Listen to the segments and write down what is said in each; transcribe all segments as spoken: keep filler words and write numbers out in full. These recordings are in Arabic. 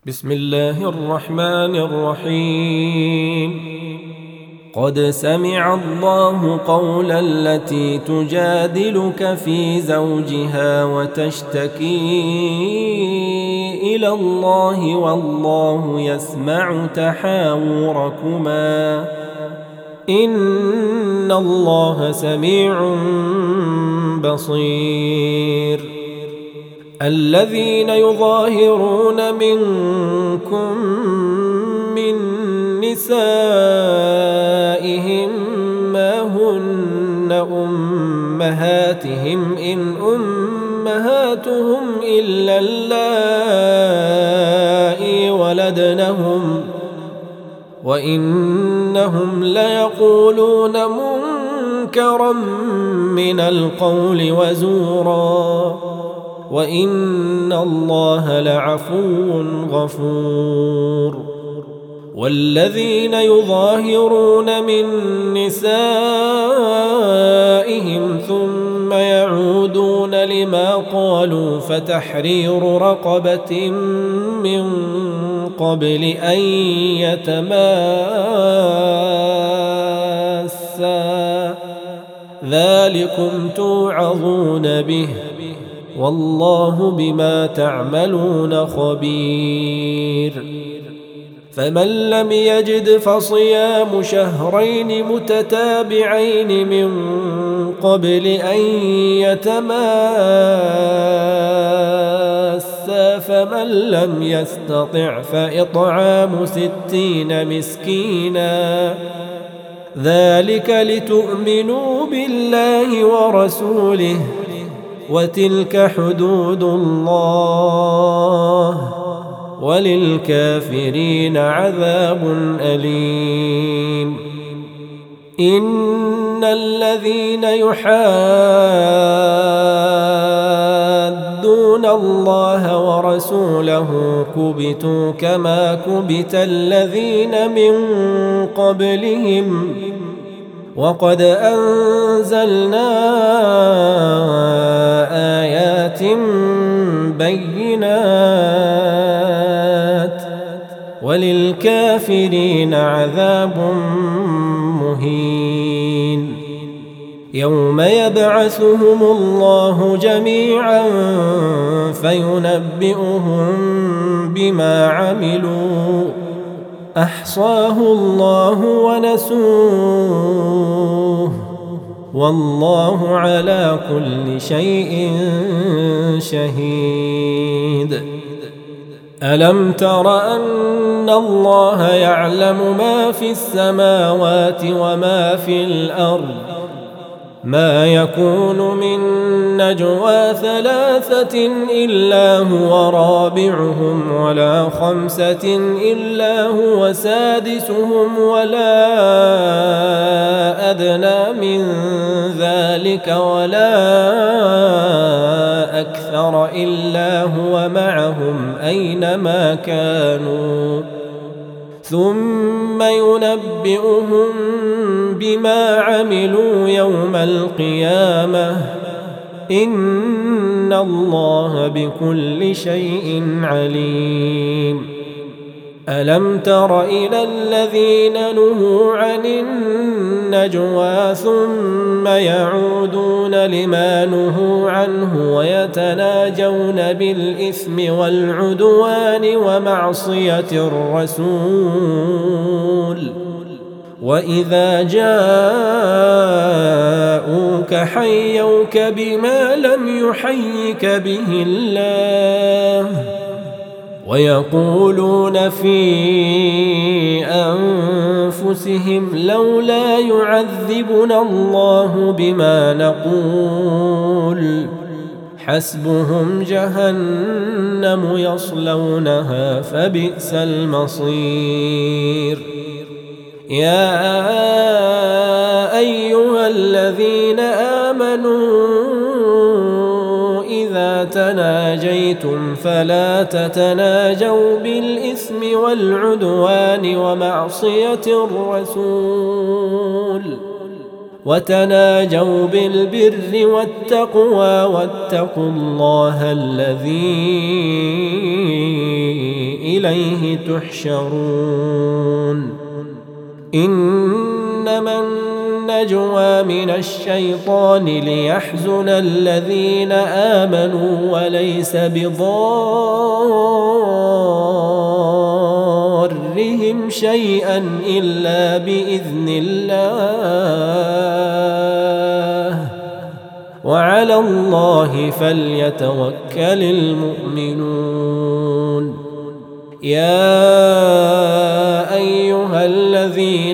بسم الله الرحمن الرحيم. قد سمع الله قول التي تجادلك في زوجها وتشتكي إلى الله والله يسمع تحاوركما إن الله سميع بصير. الذين يظاهرون منكم من نسائهم ما هن أمهاتهم إن أمهاتهم إلا اللائي ولدنهم وإنهم ليقولون منكرا من القول وزورا وإن الله لعفو غفور. والذين يظاهرون من نسائهم ثم يعودون لما قالوا فتحرير رقبة من قبل أن يتماسا ذلكم توعظون به والله بما تعملون خبير. فمن لم يجد فصيام شهرين متتابعين من قبل أن يتماسا فمن لم يستطع فإطعام ستين مسكينا ذلك لتؤمنوا بالله ورسوله وتلك حدود الله وللكافرين عذاب أليم. إن الذين يحادون الله ورسوله كبتوا كما كبت الذين من قبلهم وقد أنزلنا آيات بينات وللكافرين عذاب مهين. يوم يبعثهم الله جميعا فينبئهم بما عملوا أحصاه الله ونسوه والله على كل شيء شهيد. ألم تر أن الله يعلم ما في السماوات وما في الأرض ما يكون من نجوى ثلاثة إلا هو رابعهم ولا خمسة إلا هو سادسهم ولا أدنى من ذلك ولا أكثر إلا هو معهم أينما كانوا ثم ينبئهم بما عملوا يوم القيامة إن الله بكل شيء عليم. ألم تر إلى الذين نهوا عن النجوى ثم يعودون لما نهوا عنه ويتناجون بالإثم والعدوان ومعصية الرسول وإذا جاءوك حيوك بما لم يحيك به الله ويقولون في أنفسهم لولا يعذبنا الله بما نقول حسبهم جهنم يصلونها فبئس المصير. يا أيها الذين آمنوا إذا تناجيتم فلا تتناجوا بالإثم والعدوان ومعصية الرسول وتناجوا بالبر والتقوى واتقوا الله الذي إليه تحشرون إنما النجوى من الشيطان ليحزن الذين آمنوا وليس بضارهم شيئا إلا بإذن الله وعلى الله فليتوكل المؤمنون يا أيها الذين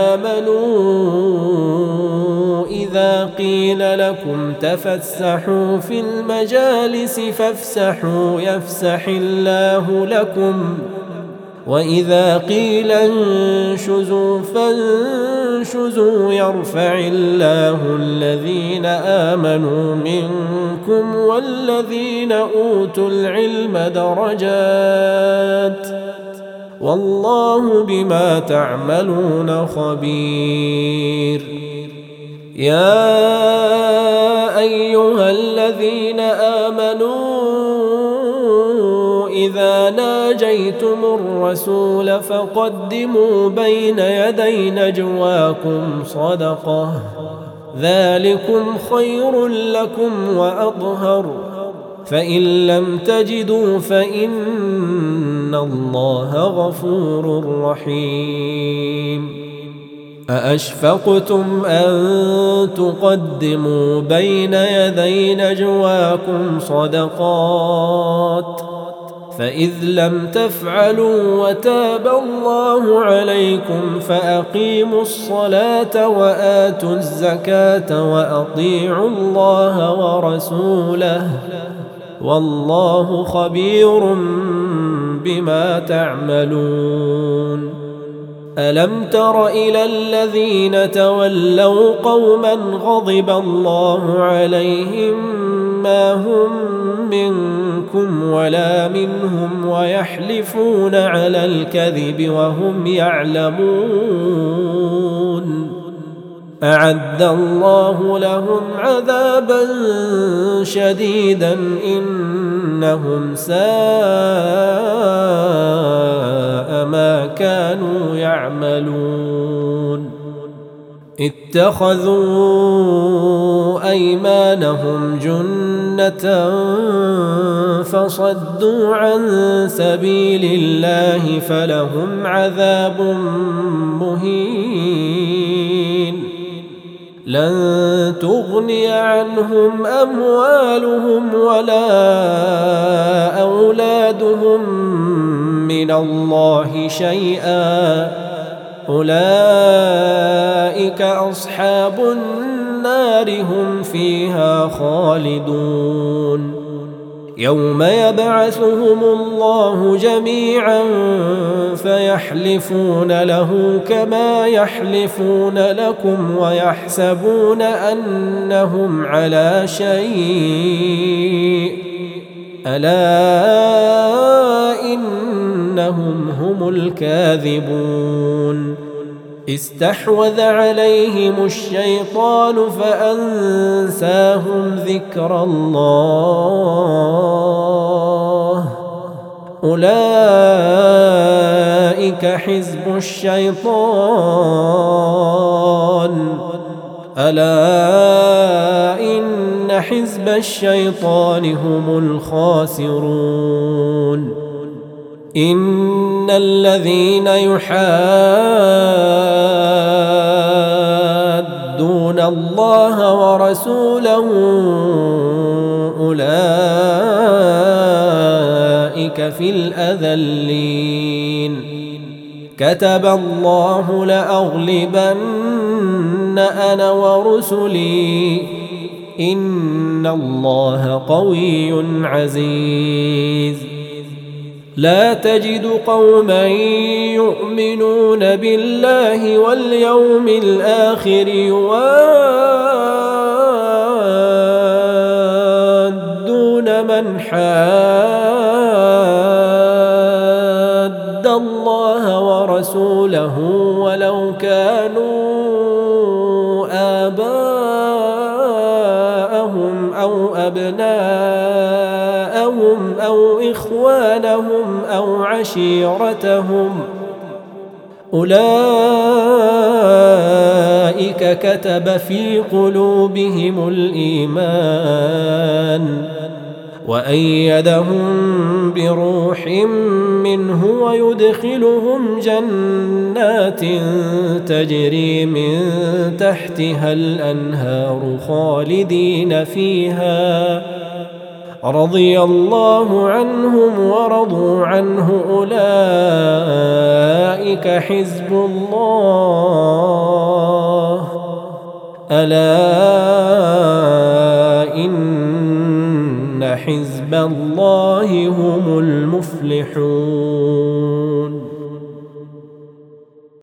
آمنوا إذا قيل لكم تفسحوا في المجالس فافسحوا يفسح الله لكم وإذا قيل انشزوا فانشزوا يرفع الله الذين آمنوا منكم والذين أوتوا العلم درجات والله بما تعملون خبير يا أيها الذين آمنوا إذا ناجيتم الرسول فقدموا بين يدي نجواكم صدقة ذلكم خير لكم وأطهر فإن لم تجدوا فإن الله غفور رحيم أأشفقتم أن تقدموا بين يدي نجواكم صدقات فإذ لم تفعلوا وتاب الله عليكم فأقيموا الصلاة وآتوا الزكاة وأطيعوا الله ورسوله والله خبير بما تعملون ألم تر إلى الذين تولوا قوما غضب الله عليهم ما هم منكم ولا منهم ويحلفون على الكذب وهم يعلمون أعد الله لهم عذابا شديدا إنهم ساء ما كانوا يعملون اتخذوا أيمانهم جنة فصدوا عن سبيل الله فلهم عذاب مهين لن تغني عنهم أموالهم ولا أولادهم من الله شيئا أولئك أصحاب النار هم فيها خالدون يوم يبعثهم الله جميعا فيحلفون له كما يحلفون لكم ويحسبون أنهم على شيء ألا إنهم هم الكاذبون استحوذ عليهم الشيطان فأنساهم ذكر الله أولئك حزب الشيطان ألا إن حزب الشيطان هم الخاسرون إن الذين يحادون الله ورسوله أولئك في الأذلين كتب الله لأغلبن أنا ورسلي إن الله قوي عزيز لا تجد قوما يؤمنون بالله واليوم الآخر يوادون من حاد الله ورسوله ولو كانوا آباءهم أو أبناءهم أو إخوانهم أو وعشيرتهم أولئك كتب في قلوبهم الإيمان وأيدهم بروح منه ويدخلهم جنات تجري من تحتها الأنهار خالدين فيها رضي الله عنهم ورضوا عنه أولئك حزب الله ألا إن حزب الله هم المفلحون.